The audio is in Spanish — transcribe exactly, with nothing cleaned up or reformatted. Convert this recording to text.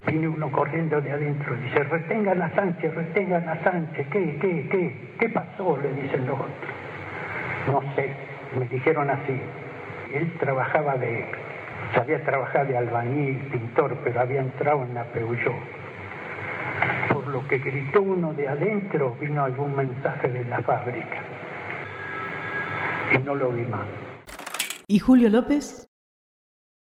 Viene uno corriendo de adentro, dice, retengan a Sánchez, retengan a Sánchez, ¿qué, qué, qué? ¿Qué pasó? Le dicen los otros. No sé, me dijeron así. Él trabajaba de, sabía trabajar de albañil, pintor, pero había entrado en la Peugeot. Por lo que gritó uno de adentro, vino algún mensaje de la fábrica. Y no lo vi más. ¿Y Julio López?